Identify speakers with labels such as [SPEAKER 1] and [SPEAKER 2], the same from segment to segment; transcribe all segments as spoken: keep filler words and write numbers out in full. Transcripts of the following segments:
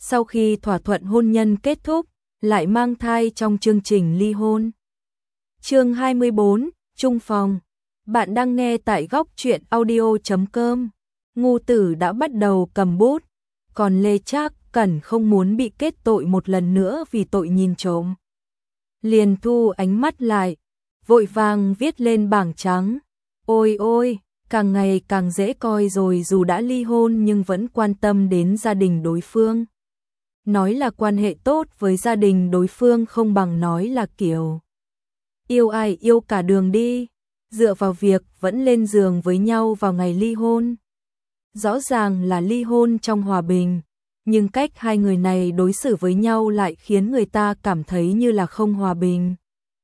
[SPEAKER 1] sau khi thỏa thuận hôn nhân kết thúc, lại mang thai trong chương trình ly hôn. Chương hai mươi bốn, Chung phòng. Bạn đang nghe tại góc truyện audio chấm com. Ngu Tử đã bắt đầu cầm bút, còn Lê Trác Cẩn không muốn bị kết tội một lần nữa vì tội nhìn trộm. Liền thu ánh mắt lại, vội vàng viết lên bảng trắng. Ôi ôi, càng ngày càng dễ coi rồi, dù đã ly hôn nhưng vẫn quan tâm đến gia đình đối phương. Nói là quan hệ tốt với gia đình đối phương không bằng nói là kiểu yêu ai yêu cả đường đi, dựa vào việc vẫn lên giường với nhau vào ngày ly hôn. Rõ ràng là ly hôn trong hòa bình, nhưng cách hai người này đối xử với nhau lại khiến người ta cảm thấy như là không hòa bình.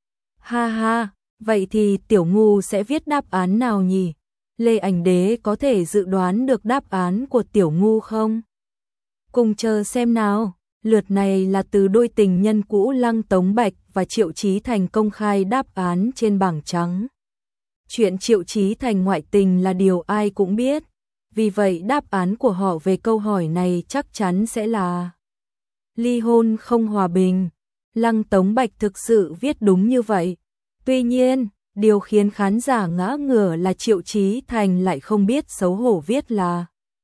[SPEAKER 1] Ha ha, vậy thì Tiểu Ngu sẽ viết đáp án nào nhỉ? Lê Ảnh Đế có thể dự đoán được đáp án của Tiểu Ngu không? Cùng chờ xem nào. Lượt này là từ đôi tình nhân cũ Lăng Tống Bạch và Triệu Chí Thành công khai đáp án trên bảng trắng. Chuyện Triệu Chí Thành ngoại tình là điều ai cũng biết, vì vậy đáp án của họ về câu hỏi này chắc chắn sẽ là ly hôn không hòa bình. Lăng Tống Bạch thực sự viết đúng như vậy. Tuy nhiên, điều khiến khán giả ngã ngửa là Triệu Chí Thành lại không biết xấu hổ viết là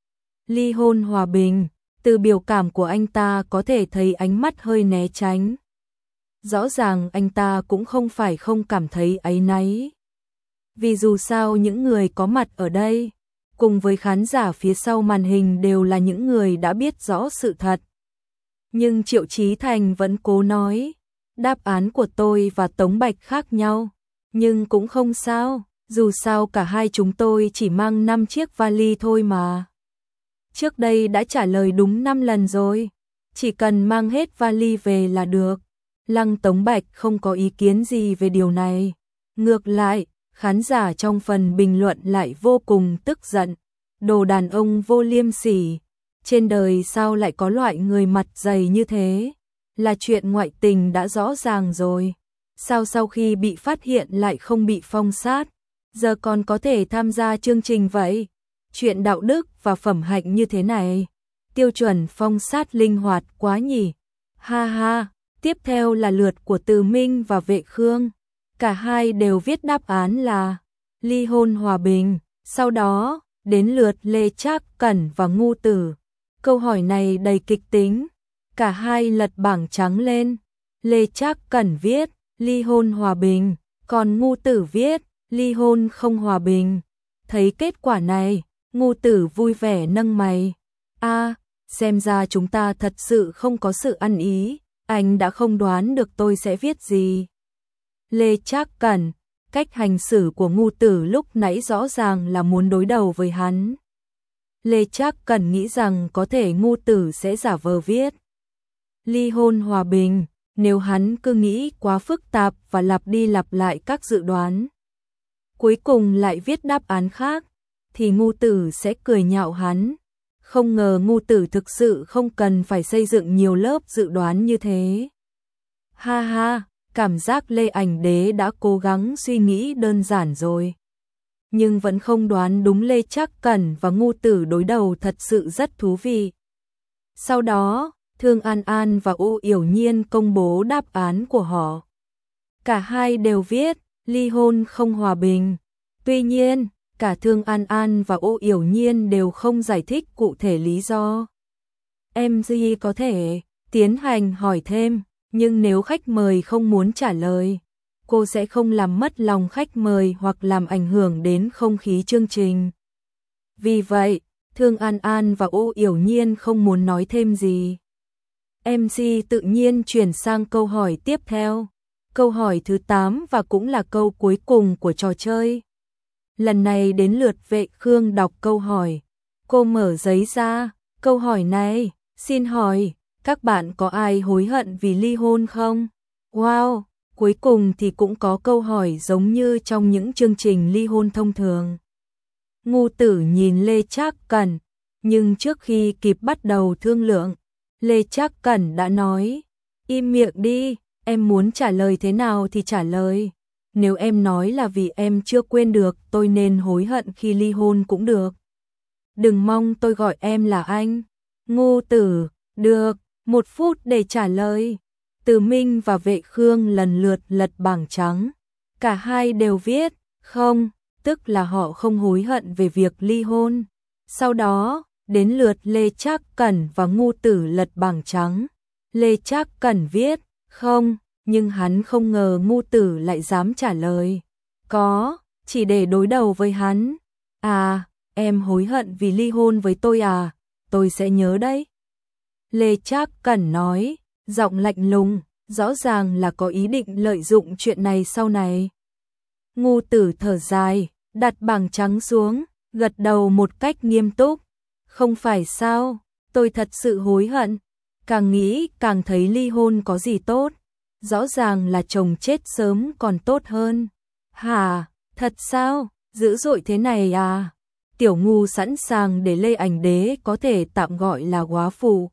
[SPEAKER 1] ly hôn hòa bình. Từ biểu cảm của anh ta có thể thấy ánh mắt hơi né tránh. Rõ ràng anh ta cũng không phải không cảm thấy áy náy. Vì dù sao những người có mặt ở đây, cùng với khán giả phía sau màn hình đều là những người đã biết rõ sự thật. Nhưng Triệu Chí Thành vẫn cố nói, đáp án của tôi và Tống Bạch khác nhau, nhưng cũng không sao, dù sao cả hai chúng tôi chỉ mang năm chiếc vali thôi mà. Trước đây đã trả lời đúng năm lần rồi, chỉ cần mang hết vali về là được. Lăng Tống Bạch không có ý kiến gì về điều này. Ngược lại, khán giả trong phần bình luận lại vô cùng tức giận. Đồ đàn ông vô liêm sỉ, trên đời sao lại có loại người mặt dày như thế? Là chuyện ngoại tình đã rõ ràng rồi. Sao sau khi bị phát hiện lại không bị phong sát, giờ còn có thể tham gia chương trình vậy? Chuyện đạo đức và phẩm hạnh như thế này, tiêu chuẩn phong sát linh hoạt quá nhỉ. Ha ha, tiếp theo là lượt của Từ Minh và Vệ Khương. Cả hai đều viết đáp án là ly hôn hòa bình. Sau đó, đến lượt Lê Trác Cẩn và Ngu Tử. Câu hỏi này đầy kịch tính. Cả hai lật bảng trắng lên. Lê Trác Cẩn viết ly hôn hòa bình, còn Ngu Tử viết ly hôn không hòa bình. Thấy kết quả này, Ngu Tử vui vẻ nâng mày. A, à, xem ra chúng ta thật sự không có sự ăn ý, anh đã không đoán được tôi sẽ viết gì. Lê Trác Cẩn, cách hành xử của Ngu Tử lúc nãy rõ ràng là muốn đối đầu với hắn. Lê Trác Cẩn nghĩ rằng có thể Ngu Tử sẽ giả vờ viết ly hôn hòa bình, nếu hắn cứ nghĩ quá phức tạp và lặp đi lặp lại các dự đoán. Cuối cùng lại viết đáp án khác, thì Ngu Tử sẽ cười nhạo hắn. Không ngờ Ngu Tử thực sự không cần phải xây dựng nhiều lớp dự đoán như thế. Ha ha, cảm giác Lê Ảnh Đế đã cố gắng suy nghĩ đơn giản rồi. Nhưng vẫn không đoán đúng Lê Trác Cẩn và Ngu Tử đối đầu thật sự rất thú vị. Sau đó, Thương An An và U Yểu Nhiên công bố đáp án của họ. Cả hai đều viết ly hôn không hòa bình. Tuy nhiên, cả Thương An An và U Yểu Nhiên đều không giải thích cụ thể lý do. em giê có thể tiến hành hỏi thêm, nhưng nếu khách mời không muốn trả lời, cô sẽ không làm mất lòng khách mời hoặc làm ảnh hưởng đến không khí chương trình. Vì vậy, Thương An An và U Yểu Nhiên không muốn nói thêm gì. em xê tự nhiên chuyển sang câu hỏi tiếp theo. Câu hỏi thứ tám và cũng là câu cuối cùng của trò chơi. Lần này đến lượt Vệ Khương đọc câu hỏi. Cô mở giấy ra. Câu hỏi này, xin hỏi, các bạn có ai hối hận vì ly hôn không? Wow, cuối cùng thì cũng có câu hỏi giống như trong những chương trình ly hôn thông thường. Ngu Tử nhìn Lê Trác Cẩn, nhưng trước khi kịp bắt đầu thương lượng, Lê Trác Cẩn đã nói, im miệng đi, em muốn trả lời thế nào thì trả lời. Nếu em nói là vì em chưa quên được tôi nên hối hận khi ly hôn cũng được. Đừng mong tôi gọi em là anh. Ngu Tử, được, Một phút để trả lời. Từ Minh và Vệ Khương lần lượt lật bảng trắng. Cả hai đều viết, không, tức là họ không hối hận về việc ly hôn. Sau đó, đến lượt Lê Trác Cẩn và Ngu Tử lật bảng trắng. Lê Trác Cẩn viết, không, nhưng hắn không ngờ Ngu Tử lại dám trả lời. Có, chỉ để đối đầu với hắn. À, em hối hận vì ly hôn với tôi à, tôi sẽ nhớ đấy. Lê Trác Cẩn nói, giọng lạnh lùng, rõ ràng là có ý định lợi dụng chuyện này sau này. Ngu Tử thở dài, đặt bảng trắng xuống, gật đầu một cách nghiêm túc. Không phải sao, tôi thật sự hối hận. Càng nghĩ càng thấy ly hôn có gì tốt. Rõ ràng là chồng chết sớm còn tốt hơn. Hả, thật sao, dữ dội thế này à? Tiểu Ngu sẵn sàng để Lê Ảnh Đế có thể tạm gọi là góa phụ.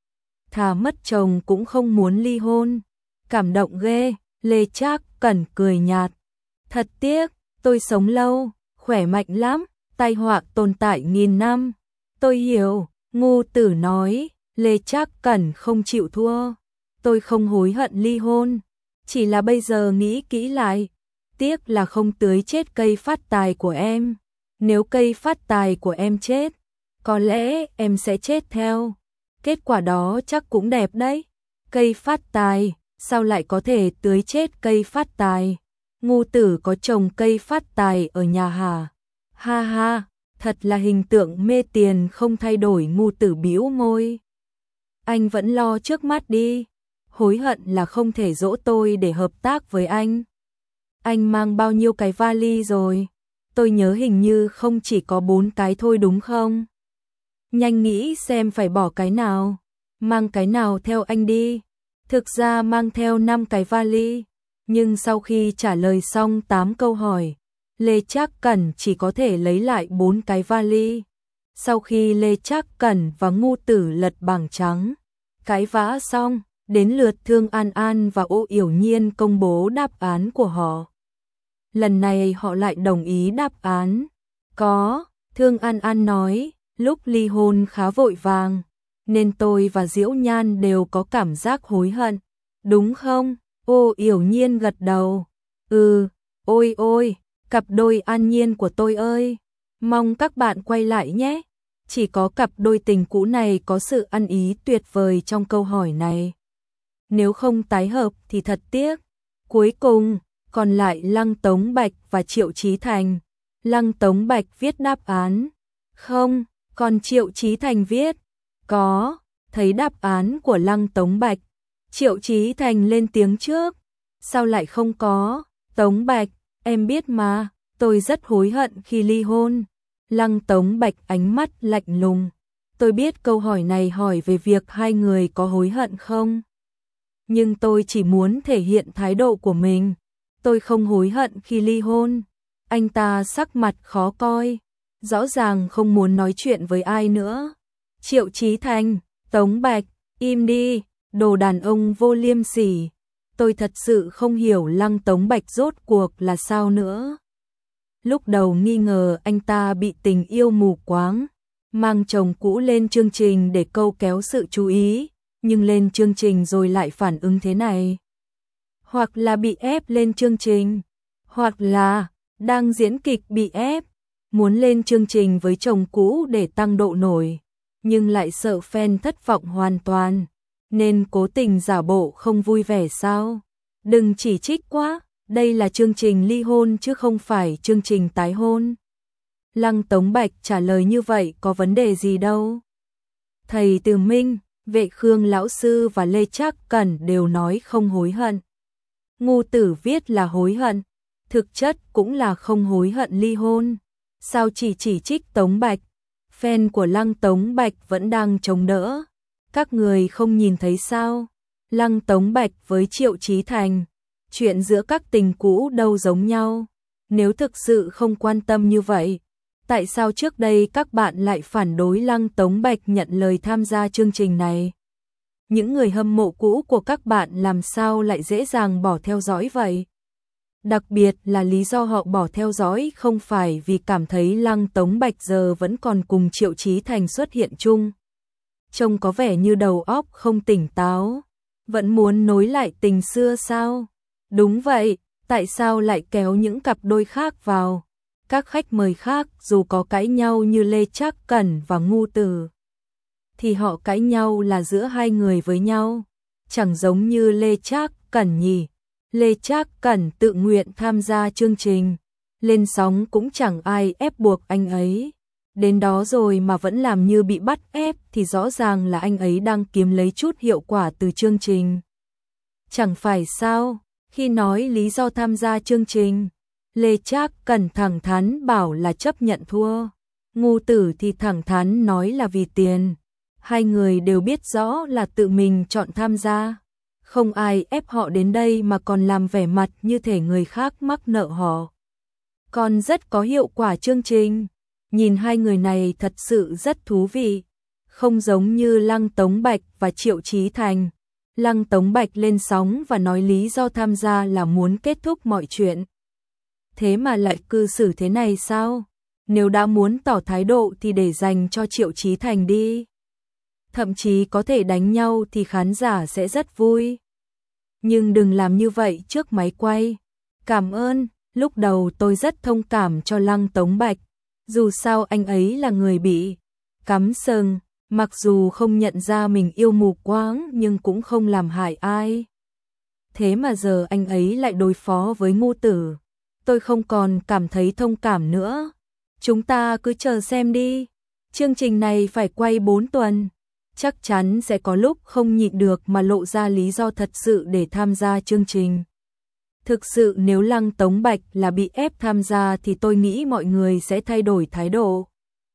[SPEAKER 1] Thà mất chồng cũng không muốn ly hôn. Cảm động ghê, Lê Trác Cẩn cười nhạt. Thật tiếc, tôi sống lâu, khỏe mạnh lắm, tai họa tồn tại nghìn năm. Tôi hiểu, Ngu Tử nói, Lê Trác Cẩn không chịu thua. Tôi không hối hận ly hôn, chỉ là bây giờ nghĩ kỹ lại. Tiếc là không tưới chết cây phát tài của em. Nếu cây phát tài của em chết, có lẽ em sẽ chết theo. Kết quả đó chắc cũng đẹp đấy. Cây phát tài, sao lại có thể tưới chết cây phát tài? Ngu Tử có trồng cây phát tài ở nhà hả? Ha ha, thật là hình tượng mê tiền không thay đổi. Ngu Tử bĩu môi. Anh vẫn lo trước mắt đi. Hối hận là không thể dỗ tôi để hợp tác với anh. Anh mang bao nhiêu cái vali rồi? Tôi nhớ hình như không chỉ có bốn cái thôi đúng không? Nhanh nghĩ xem phải bỏ cái nào. Mang cái nào theo anh đi. Thực ra mang theo năm cái vali. Nhưng sau khi trả lời xong tám câu hỏi, Lê Trác Cẩn chỉ có thể lấy lại bốn cái vali. Sau khi Lê Trác Cẩn và Ngu Tử lật bảng trắng, cãi vã xong, đến lượt Thương An An và Ô Yểu Nhiên công bố đáp án của họ. Lần này họ lại đồng ý đáp án. Có, Thương An An nói, lúc ly hôn khá vội vàng, nên tôi và Diễu Nhan đều có cảm giác hối hận. Đúng không? Ô Yểu Nhiên gật đầu. Ừ, ôi ôi, cặp đôi An Nhiên của tôi ơi. Mong các bạn quay lại nhé. Chỉ có cặp đôi tình cũ này có sự ăn ý tuyệt vời trong câu hỏi này. Nếu không tái hợp thì thật tiếc. Cuối cùng, còn lại Lăng Tống Bạch và Triệu Chí Thành. Lăng Tống Bạch viết đáp án. Không, còn Triệu Chí Thành viết. Có, thấy đáp án của Lăng Tống Bạch. Triệu Chí Thành lên tiếng trước. Sao lại không có? Tống Bạch, em biết mà, tôi rất hối hận khi ly hôn. Lăng Tống Bạch ánh mắt lạnh lùng. Tôi biết câu hỏi này hỏi về việc hai người có hối hận không? Nhưng tôi chỉ muốn thể hiện thái độ của mình. Tôi không hối hận khi ly hôn. Anh ta sắc mặt khó coi, rõ ràng không muốn nói chuyện với ai nữa. Triệu Chí Thành, Tống Bạch, im đi, đồ đàn ông vô liêm sỉ. Tôi thật sự không hiểu Lăng Tống Bạch rốt cuộc là sao nữa. Lúc đầu nghi ngờ anh ta bị tình yêu mù quáng, mang chồng cũ lên chương trình để câu kéo sự chú ý, nhưng lên chương trình rồi lại phản ứng thế này. Hoặc là bị ép lên chương trình, hoặc là đang diễn kịch bị ép, muốn lên chương trình với chồng cũ để tăng độ nổi, nhưng lại sợ fan thất vọng hoàn toàn, nên cố tình giả bộ không vui vẻ sao? Đừng chỉ trích quá, đây là chương trình ly hôn chứ không phải chương trình tái hôn. Lăng Tống Bạch trả lời như vậy có vấn đề gì đâu. Thầy Từ Minh, Vệ Khương lão sư và Lê Trác Cẩn đều nói không hối hận. Ngu Tử viết là hối hận, thực chất cũng là không hối hận ly hôn. Sao chỉ chỉ trích Tống Bạch? Fan của Lăng Tống Bạch vẫn đang chống đỡ. Các người không nhìn thấy sao? Lăng Tống Bạch với Triệu Chí Thành, chuyện giữa các tình cũ đâu giống nhau. Nếu thực sự không quan tâm như vậy, tại sao trước đây các bạn lại phản đối Lăng Tống Bạch nhận lời tham gia chương trình này? Những người hâm mộ cũ của các bạn làm sao lại dễ dàng bỏ theo dõi vậy? Đặc biệt là lý do họ bỏ theo dõi không phải vì cảm thấy Lăng Tống Bạch giờ vẫn còn cùng Triệu Chí Thành xuất hiện chung, trông có vẻ như đầu óc không tỉnh táo. Vẫn muốn nối lại tình xưa sao? Đúng vậy, tại sao lại kéo những cặp đôi khác vào? Các khách mời khác dù có cãi nhau như Lê Trác Cẩn và Ngu Tử, thì họ cãi nhau là giữa hai người với nhau, chẳng giống như Lê Trác Cẩn nhỉ. Lê Trác Cẩn tự nguyện tham gia chương trình, lên sóng cũng chẳng ai ép buộc anh ấy. Đến đó rồi mà vẫn làm như bị bắt ép thì rõ ràng là anh ấy đang kiếm lấy chút hiệu quả từ chương trình. Chẳng phải sao, khi nói lý do tham gia chương trình, Lê Trác Cẩn thẳng thắn bảo là chấp nhận thua. Ngu Tử thì thẳng thắn nói là vì tiền. Hai người đều biết rõ là tự mình chọn tham gia. Không ai ép họ đến đây mà còn làm vẻ mặt như thể người khác mắc nợ họ. Còn rất có hiệu quả chương trình. Nhìn hai người này thật sự rất thú vị. Không giống như Lăng Tống Bạch và Triệu Chí Thành. Lăng Tống Bạch lên sóng và nói lý do tham gia là muốn kết thúc mọi chuyện. Thế mà lại cư xử thế này sao? Nếu đã muốn tỏ thái độ thì để dành cho Triệu Chí Thành đi. Thậm chí có thể đánh nhau thì khán giả sẽ rất vui. Nhưng đừng làm như vậy trước máy quay. Cảm ơn, lúc đầu tôi rất thông cảm cho Lăng Tống Bạch. Dù sao anh ấy là người bị cắm sừng, mặc dù không nhận ra mình yêu mù quáng nhưng cũng không làm hại ai. Thế mà giờ anh ấy lại đối phó với Ngu Tử. Tôi không còn cảm thấy thông cảm nữa. Chúng ta cứ chờ xem đi. Chương trình này phải quay bốn tuần. Chắc chắn sẽ có lúc không nhịn được mà lộ ra lý do thật sự để tham gia chương trình. Thực sự nếu Lăng Tống Bạch là bị ép tham gia thì tôi nghĩ mọi người sẽ thay đổi thái độ.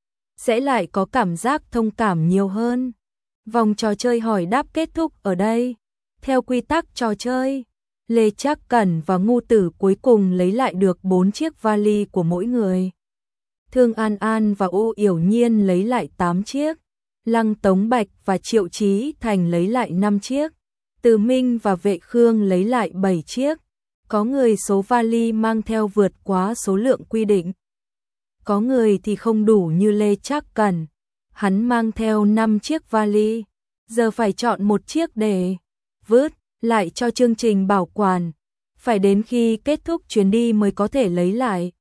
[SPEAKER 1] Sẽ lại có cảm giác thông cảm nhiều hơn. Vòng trò chơi hỏi đáp kết thúc ở đây. Theo quy tắc trò chơi, Lê Trác Cẩn và Ngu Tử cuối cùng lấy lại được bốn chiếc vali của mỗi người. Thương An An và Ô Yểu Nhiên lấy lại tám chiếc. Lăng Tống Bạch và Triệu Chí Thành lấy lại năm chiếc. Từ Minh và Vệ Khương lấy lại bảy chiếc. Có người số vali mang theo vượt quá số lượng quy định. Có người thì không đủ như Lê Trác Cẩn. Hắn mang theo năm chiếc vali. Giờ phải chọn một chiếc để vứt lại cho chương trình bảo quản. Phải đến khi kết thúc chuyến đi mới có thể lấy lại.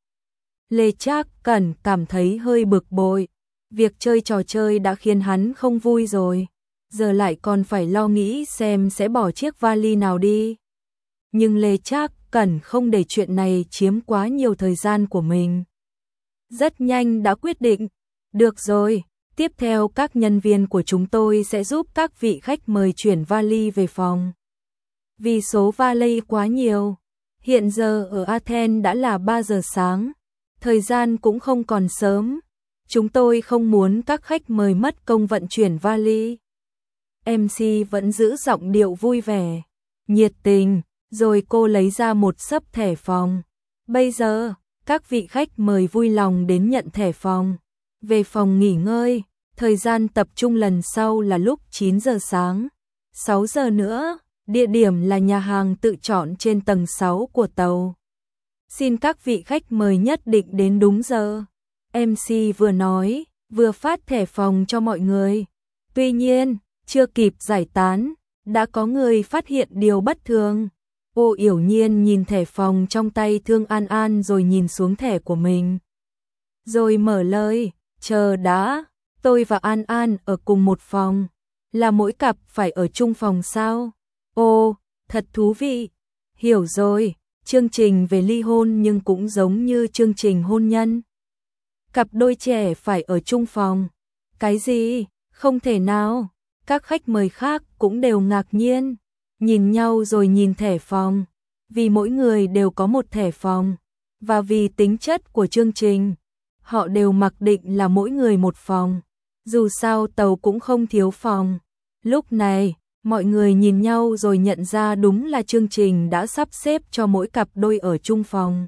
[SPEAKER 1] Lê Trác Cẩn cảm thấy hơi bực bội. Việc chơi trò chơi đã khiến hắn không vui rồi. Giờ lại còn phải lo nghĩ xem sẽ bỏ chiếc vali nào đi. Nhưng Lê Trác Cẩn không để chuyện này chiếm quá nhiều thời gian của mình. Rất nhanh đã quyết định. Được rồi, tiếp theo các nhân viên của chúng tôi sẽ giúp các vị khách mời chuyển vali về phòng. Vì số vali quá nhiều, hiện giờ ở Athens đã là ba giờ sáng. Thời gian cũng không còn sớm. Chúng tôi không muốn các khách mời mất công vận chuyển vali. em xê vẫn giữ giọng điệu vui vẻ, nhiệt tình, rồi cô lấy ra một xấp thẻ phòng. Bây giờ, các vị khách mời vui lòng đến nhận thẻ phòng. Về phòng nghỉ ngơi, thời gian tập trung lần sau là lúc chín giờ sáng. sáu giờ nữa, địa điểm là nhà hàng tự chọn trên tầng sáu của tàu. Xin các vị khách mời nhất định đến đúng giờ. em xê vừa nói, vừa phát thẻ phòng cho mọi người. Tuy nhiên, chưa kịp giải tán, đã có người phát hiện điều bất thường. Ô Yểu Nhiên nhìn thẻ phòng trong tay Thương An An rồi nhìn xuống thẻ của mình. Rồi mở lời, chờ đã, tôi và An An ở cùng một phòng. Là mỗi cặp phải ở chung phòng sao? Ồ, thật thú vị. Hiểu rồi, chương trình về ly hôn nhưng cũng giống như chương trình hôn nhân. Cặp đôi trẻ phải ở chung phòng. Cái gì? Không thể nào. Các khách mời khác cũng đều ngạc nhiên. Nhìn nhau rồi nhìn thẻ phòng. Vì mỗi người đều có một thẻ phòng. Và vì tính chất của chương trình, họ đều mặc định là mỗi người một phòng. Dù sao tàu cũng không thiếu phòng. Lúc này, mọi người nhìn nhau rồi nhận ra đúng là chương trình đã sắp xếp cho mỗi cặp đôi ở chung phòng.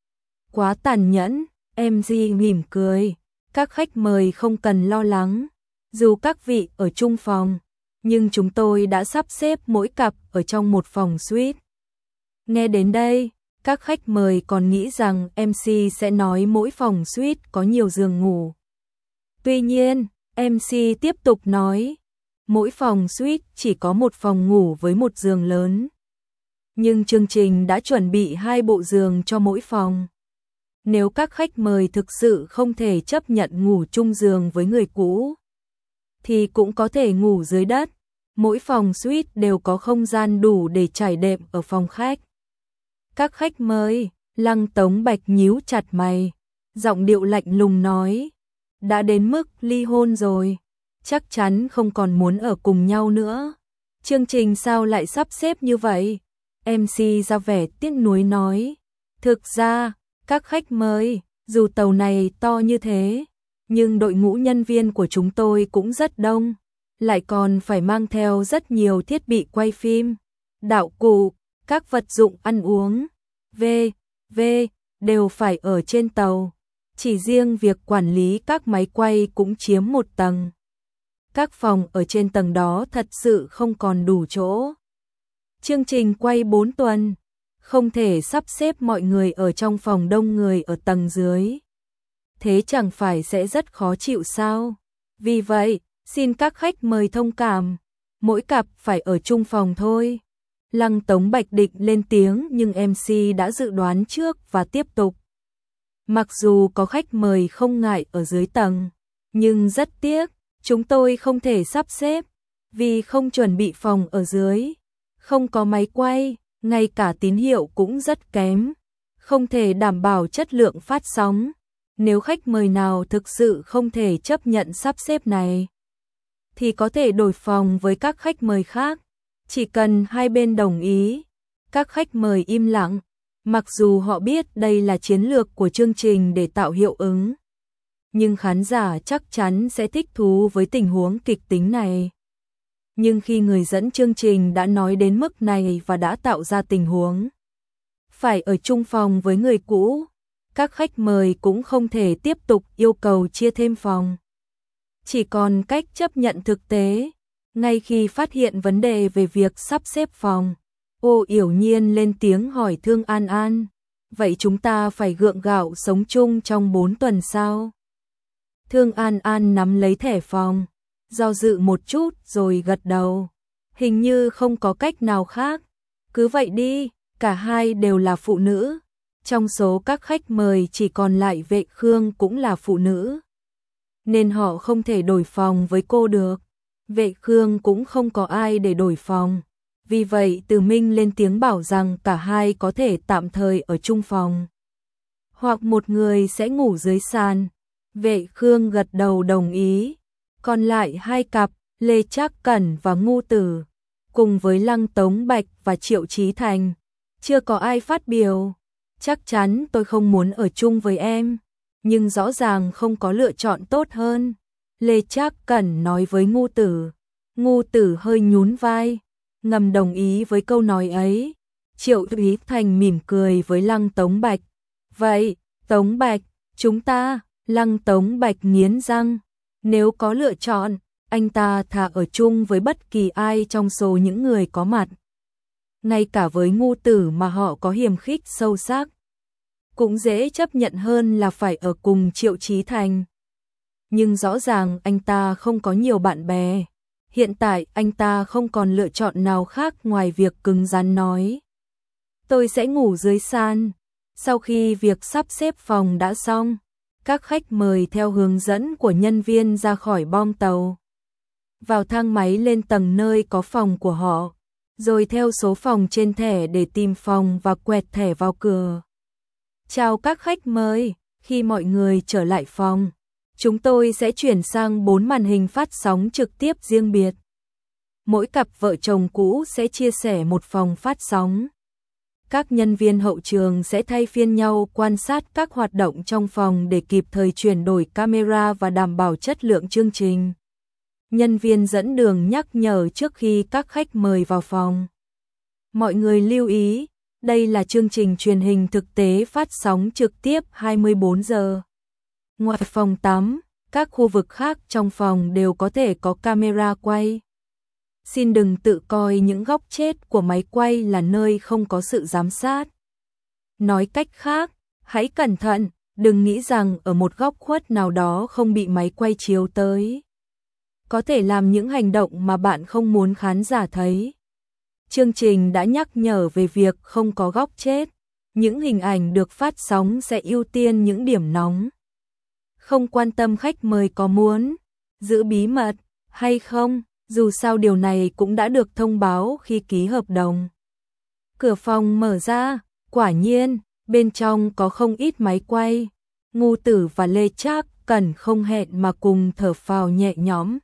[SPEAKER 1] Quá tàn nhẫn, em xê mỉm cười. Các khách mời không cần lo lắng. Dù các vị ở chung phòng, nhưng chúng tôi đã sắp xếp mỗi cặp ở trong một phòng suite. Nghe đến đây, các khách mời còn nghĩ rằng em xê sẽ nói mỗi phòng suite có nhiều giường ngủ. Tuy nhiên, em xê tiếp tục nói, Mỗi phòng suite chỉ có một phòng ngủ với một giường lớn. Nhưng chương trình đã chuẩn bị hai bộ giường cho mỗi phòng. Nếu các khách mời thực sự không thể chấp nhận ngủ chung giường với người cũ, thì cũng có thể ngủ dưới đất. Mỗi phòng suite đều có không gian đủ để trải đệm ở phòng khách. Các khách mời, Lăng Tống Bạch nhíu chặt mày, giọng điệu lạnh lùng nói, đã đến mức ly hôn rồi, chắc chắn không còn muốn ở cùng nhau nữa. Chương trình sao lại sắp xếp như vậy? em xê ra vẻ tiếc nuối nói, thực ra, các khách mời, dù tàu này to như thế, nhưng đội ngũ nhân viên của chúng tôi cũng rất đông, lại còn phải mang theo rất nhiều thiết bị quay phim, đạo cụ, các vật dụng ăn uống, vân vân đều phải ở trên tàu. Chỉ riêng việc quản lý các máy quay cũng chiếm một tầng. Các phòng ở trên tầng đó thật sự không còn đủ chỗ. Chương trình quay bốn tuần, không thể sắp xếp mọi người ở trong phòng đông người ở tầng dưới. Thế chẳng phải sẽ rất khó chịu sao? Vì vậy, xin các khách mời thông cảm, mỗi cặp phải ở chung phòng thôi. Lăng Tống Bạch định lên tiếng nhưng em xê đã dự đoán trước và tiếp tục. Mặc dù có khách mời không ngại ở dưới tầng, nhưng rất tiếc, chúng tôi không thể sắp xếp, vì không chuẩn bị phòng ở dưới, không có máy quay, ngay cả tín hiệu cũng rất kém, không thể đảm bảo chất lượng phát sóng. Nếu khách mời nào thực sự không thể chấp nhận sắp xếp này, thì có thể đổi phòng với các khách mời khác, chỉ cần hai bên đồng ý. Các khách mời im lặng, mặc dù họ biết đây là chiến lược của chương trình để tạo hiệu ứng, nhưng khán giả chắc chắn sẽ thích thú với tình huống kịch tính này. Nhưng khi người dẫn chương trình đã nói đến mức này và đã tạo ra tình huống phải ở chung phòng với người cũ, các khách mời cũng không thể tiếp tục yêu cầu chia thêm phòng. Chỉ còn cách chấp nhận thực tế. Ngay khi phát hiện vấn đề về việc sắp xếp phòng, Ô Yểu Nhiên lên tiếng hỏi Thương An An, vậy chúng ta phải gượng gạo sống chung trong bốn tuần sao? Thương An An nắm lấy thẻ phòng, do dự một chút rồi gật đầu. Hình như không có cách nào khác. Cứ vậy đi, cả hai đều là phụ nữ. Trong số các khách mời chỉ còn lại Vệ Khương cũng là phụ nữ, nên họ không thể đổi phòng với cô được. Vệ Khương cũng không có ai để đổi phòng. Vì vậy Từ Minh lên tiếng bảo rằng cả hai có thể tạm thời ở chung phòng, hoặc một người sẽ ngủ dưới sàn. Vệ Khương gật đầu đồng ý. Còn lại hai cặp, Lê Trác Cẩn và Ngu Tử, cùng với Lăng Tống Bạch và Triệu Chí Thành, chưa có ai phát biểu. Chắc chắn tôi không muốn ở chung với em, nhưng rõ ràng không có lựa chọn tốt hơn, Lê Trác Cẩn nói với Ngu Tử. Ngu Tử hơi nhún vai, ngầm đồng ý với câu nói ấy. Triệu Chí Thành mỉm cười với Lăng Tống Bạch. Vậy, Tống Bạch, chúng ta, Lăng Tống Bạch nghiến răng. Nếu có lựa chọn, anh ta thà ở chung với bất kỳ ai trong số những người có mặt. Ngay cả với Ngu Tử mà họ có hiềm khích sâu sắc, cũng dễ chấp nhận hơn là phải ở cùng Triệu Chí Thành. Nhưng rõ ràng anh ta không có nhiều bạn bè. Hiện tại anh ta không còn lựa chọn nào khác ngoài việc cứng rắn nói, tôi sẽ ngủ dưới sàn. Sau khi việc sắp xếp phòng đã xong, các khách mời theo hướng dẫn của nhân viên ra khỏi bong tàu, vào thang máy lên tầng nơi có phòng của họ, rồi theo số phòng trên thẻ để tìm phòng và quẹt thẻ vào cửa. Chào các khách mời, khi mọi người trở lại phòng, chúng tôi sẽ chuyển sang bốn màn hình phát sóng trực tiếp riêng biệt. Mỗi cặp vợ chồng cũ sẽ chia sẻ một phòng phát sóng. Các nhân viên hậu trường sẽ thay phiên nhau quan sát các hoạt động trong phòng để kịp thời chuyển đổi camera và đảm bảo chất lượng chương trình. Nhân viên dẫn đường nhắc nhở trước khi các khách mời vào phòng. Mọi người lưu ý, đây là chương trình truyền hình thực tế phát sóng trực tiếp hai mươi bốn giờ. Ngoài phòng tắm, các khu vực khác trong phòng đều có thể có camera quay. Xin đừng tự coi những góc chết của máy quay là nơi không có sự giám sát. Nói cách khác, hãy cẩn thận, đừng nghĩ rằng ở một góc khuất nào đó không bị máy quay chiếu tới. có thể làm những hành động mà bạn không muốn khán giả thấy. Chương trình đã nhắc nhở về việc không có góc chết, những hình ảnh được phát sóng sẽ ưu tiên những điểm nóng. Không quan tâm khách mời có muốn giữ bí mật hay không, dù sao điều này cũng đã được thông báo khi ký hợp đồng. Cửa phòng mở ra, quả nhiên, bên trong có không ít máy quay. Ngô Tử và Lê Trác Cẩn không hẹn mà cùng thở phào nhẹ nhõm.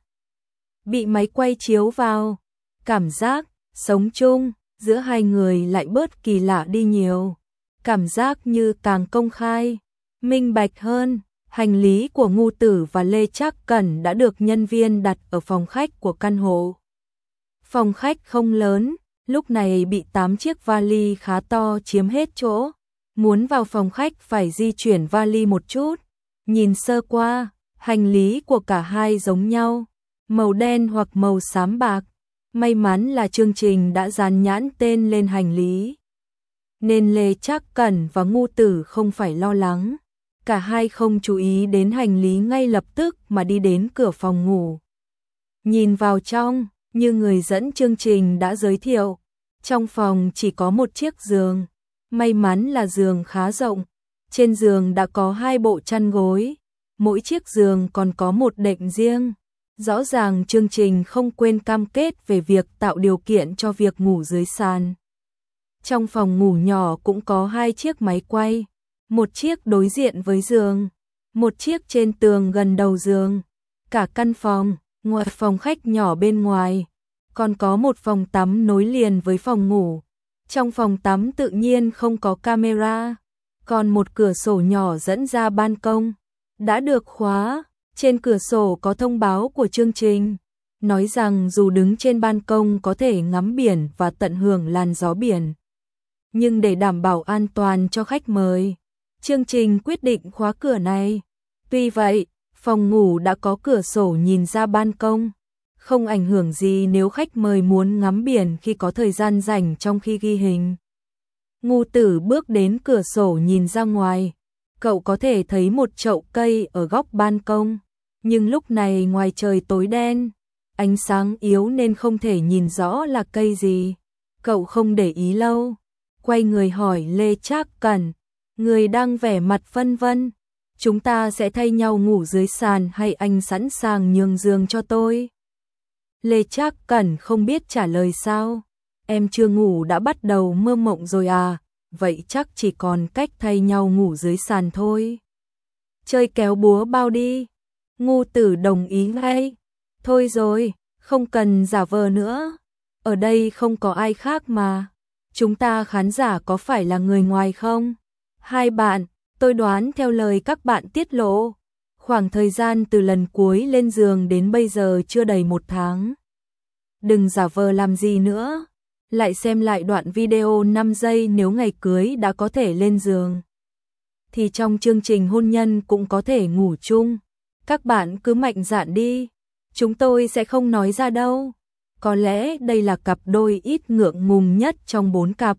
[SPEAKER 1] Bị máy quay chiếu vào, cảm giác sống chung giữa hai người lại bớt kỳ lạ đi nhiều. Cảm giác như càng công khai, minh bạch hơn. Hành lý của Ngô Tử và Lê Trác Cẩn đã được nhân viên đặt ở phòng khách của căn hộ. Phòng khách không lớn, lúc này bị tám chiếc vali khá to chiếm hết chỗ. Muốn vào phòng khách phải di chuyển vali một chút. Nhìn sơ qua, hành lý của cả hai giống nhau, màu đen hoặc màu xám bạc. May mắn là chương trình đã dán nhãn tên lên hành lý, nên Lê Trác Cẩn và Ngô Tử không phải lo lắng. Cả hai không chú ý đến hành lý ngay lập tức mà đi đến cửa phòng ngủ. Nhìn vào trong, như người dẫn chương trình đã giới thiệu, trong phòng chỉ có một chiếc giường. May mắn là giường khá rộng, trên giường đã có hai bộ chăn gối, mỗi chiếc giường còn có một đệm riêng. Rõ ràng chương trình không quên cam kết về việc tạo điều kiện cho việc ngủ dưới sàn. Trong phòng ngủ nhỏ cũng có hai chiếc máy quay, một chiếc đối diện với giường, một chiếc trên tường gần đầu giường. Cả căn phòng, ngoài phòng khách nhỏ bên ngoài, còn có một phòng tắm nối liền với phòng ngủ. Trong phòng tắm tự nhiên không có camera, còn một cửa sổ nhỏ dẫn ra ban công, đã được khóa. Trên cửa sổ có thông báo của chương trình, nói rằng dù đứng trên ban công có thể ngắm biển và tận hưởng làn gió biển. Nhưng để đảm bảo an toàn cho khách mời, chương trình quyết định khóa cửa này. Tuy vậy, phòng ngủ đã có cửa sổ nhìn ra ban công, không ảnh hưởng gì nếu khách mời muốn ngắm biển khi có thời gian rảnh trong khi ghi hình. Ngô Tử bước đến cửa sổ nhìn ra ngoài, cậu có thể thấy một chậu cây ở góc ban công, nhưng lúc này ngoài trời tối đen, ánh sáng yếu nên không thể nhìn rõ là cây gì. Cậu không để ý lâu, quay người hỏi Lê Trác Cẩn, người đang vẻ mặt phân vân, chúng ta sẽ thay nhau ngủ dưới sàn hay anh sẵn sàng nhường giường cho tôi? Lê Trác Cẩn không biết trả lời sao. Em chưa ngủ đã bắt đầu mơ mộng rồi à? Vậy chắc chỉ còn cách thay nhau ngủ dưới sàn thôi. Chơi kéo búa bao đi. Ngô Tử đồng ý ngay. Thôi rồi, không cần giả vờ nữa. Ở đây không có ai khác mà. Chúng ta khán giả có phải là người ngoài không? Hai bạn, tôi đoán theo lời các bạn tiết lộ, khoảng thời gian từ lần cuối lên giường đến bây giờ chưa đầy một tháng. Đừng giả vờ làm gì nữa. Lại xem lại đoạn video năm giây nếu ngày cưới đã có thể lên giường, thì trong chương trình hôn nhân cũng có thể ngủ chung. Các bạn cứ mạnh dạn đi, chúng tôi sẽ không nói ra đâu. Có lẽ đây là cặp đôi ít ngượng ngùng nhất trong bốn cặp.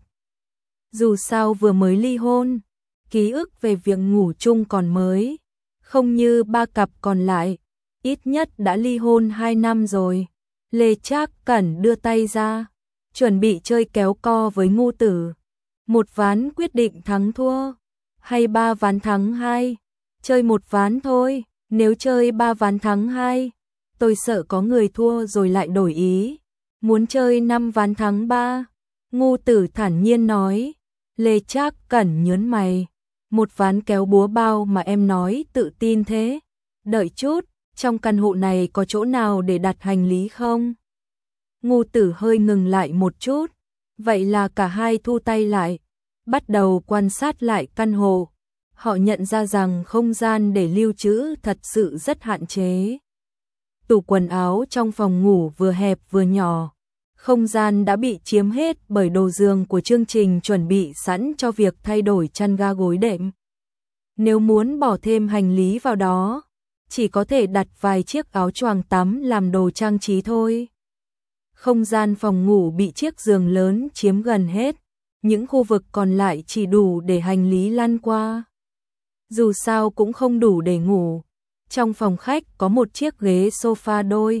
[SPEAKER 1] Dù sao vừa mới ly hôn, ký ức về việc ngủ chung còn mới, không như ba cặp còn lại, ít nhất đã ly hôn hai năm rồi. Lê Trác Cẩn đưa tay ra, chuẩn bị chơi kéo co với Ngô Tử. Một ván quyết định thắng thua, hay ba ván thắng hai? Chơi một ván thôi, nếu chơi ba ván thắng hai, tôi sợ có người thua rồi lại đổi ý. Muốn chơi năm ván thắng ba? Ngô Tử thản nhiên nói. Lê Trác Cẩn nhớn mày. Một ván kéo búa bao mà em nói tự tin thế? Đợi chút, trong căn hộ này có chỗ nào để đặt hành lý không? Ngô Tử hơi ngừng lại một chút, vậy là cả hai thu tay lại, bắt đầu quan sát lại căn hộ. Họ nhận ra rằng không gian để lưu trữ thật sự rất hạn chế. Tủ quần áo trong phòng ngủ vừa hẹp vừa nhỏ, không gian đã bị chiếm hết bởi đồ giường của chương trình chuẩn bị sẵn cho việc thay đổi chăn ga gối đệm. Nếu muốn bỏ thêm hành lý vào đó, chỉ có thể đặt vài chiếc áo choàng tắm làm đồ trang trí thôi. Không gian phòng ngủ bị chiếc giường lớn chiếm gần hết, những khu vực còn lại chỉ đủ để hành lý lăn qua. Dù sao cũng không đủ để ngủ. Trong phòng khách có một chiếc ghế sofa đôi,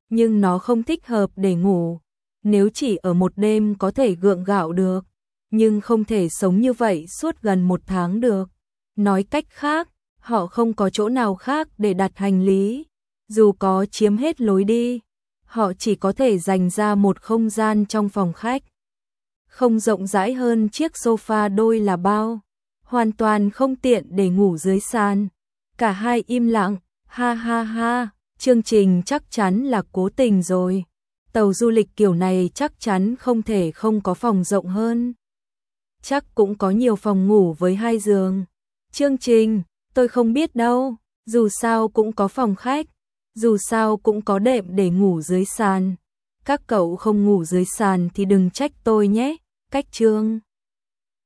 [SPEAKER 1] nhưng nó không thích hợp để ngủ. Nếu chỉ ở một đêm có thể gượng gạo được, nhưng không thể sống như vậy suốt gần một tháng được. Nói cách khác, họ không có chỗ nào khác để đặt hành lý. Dù có chiếm hết lối đi, họ chỉ có thể dành ra một không gian trong phòng khách. Không rộng rãi hơn chiếc sofa đôi là bao. Hoàn toàn không tiện để ngủ dưới sàn. Cả hai im lặng, ha ha ha, chương trình chắc chắn là cố tình rồi. Tàu du lịch kiểu này chắc chắn không thể không có phòng rộng hơn. Chắc cũng có nhiều phòng ngủ với hai giường. Chương trình, tôi không biết đâu, dù sao cũng có phòng khách, dù sao cũng có đệm để ngủ dưới sàn. Các cậu không ngủ dưới sàn thì đừng trách tôi nhé. Cách chương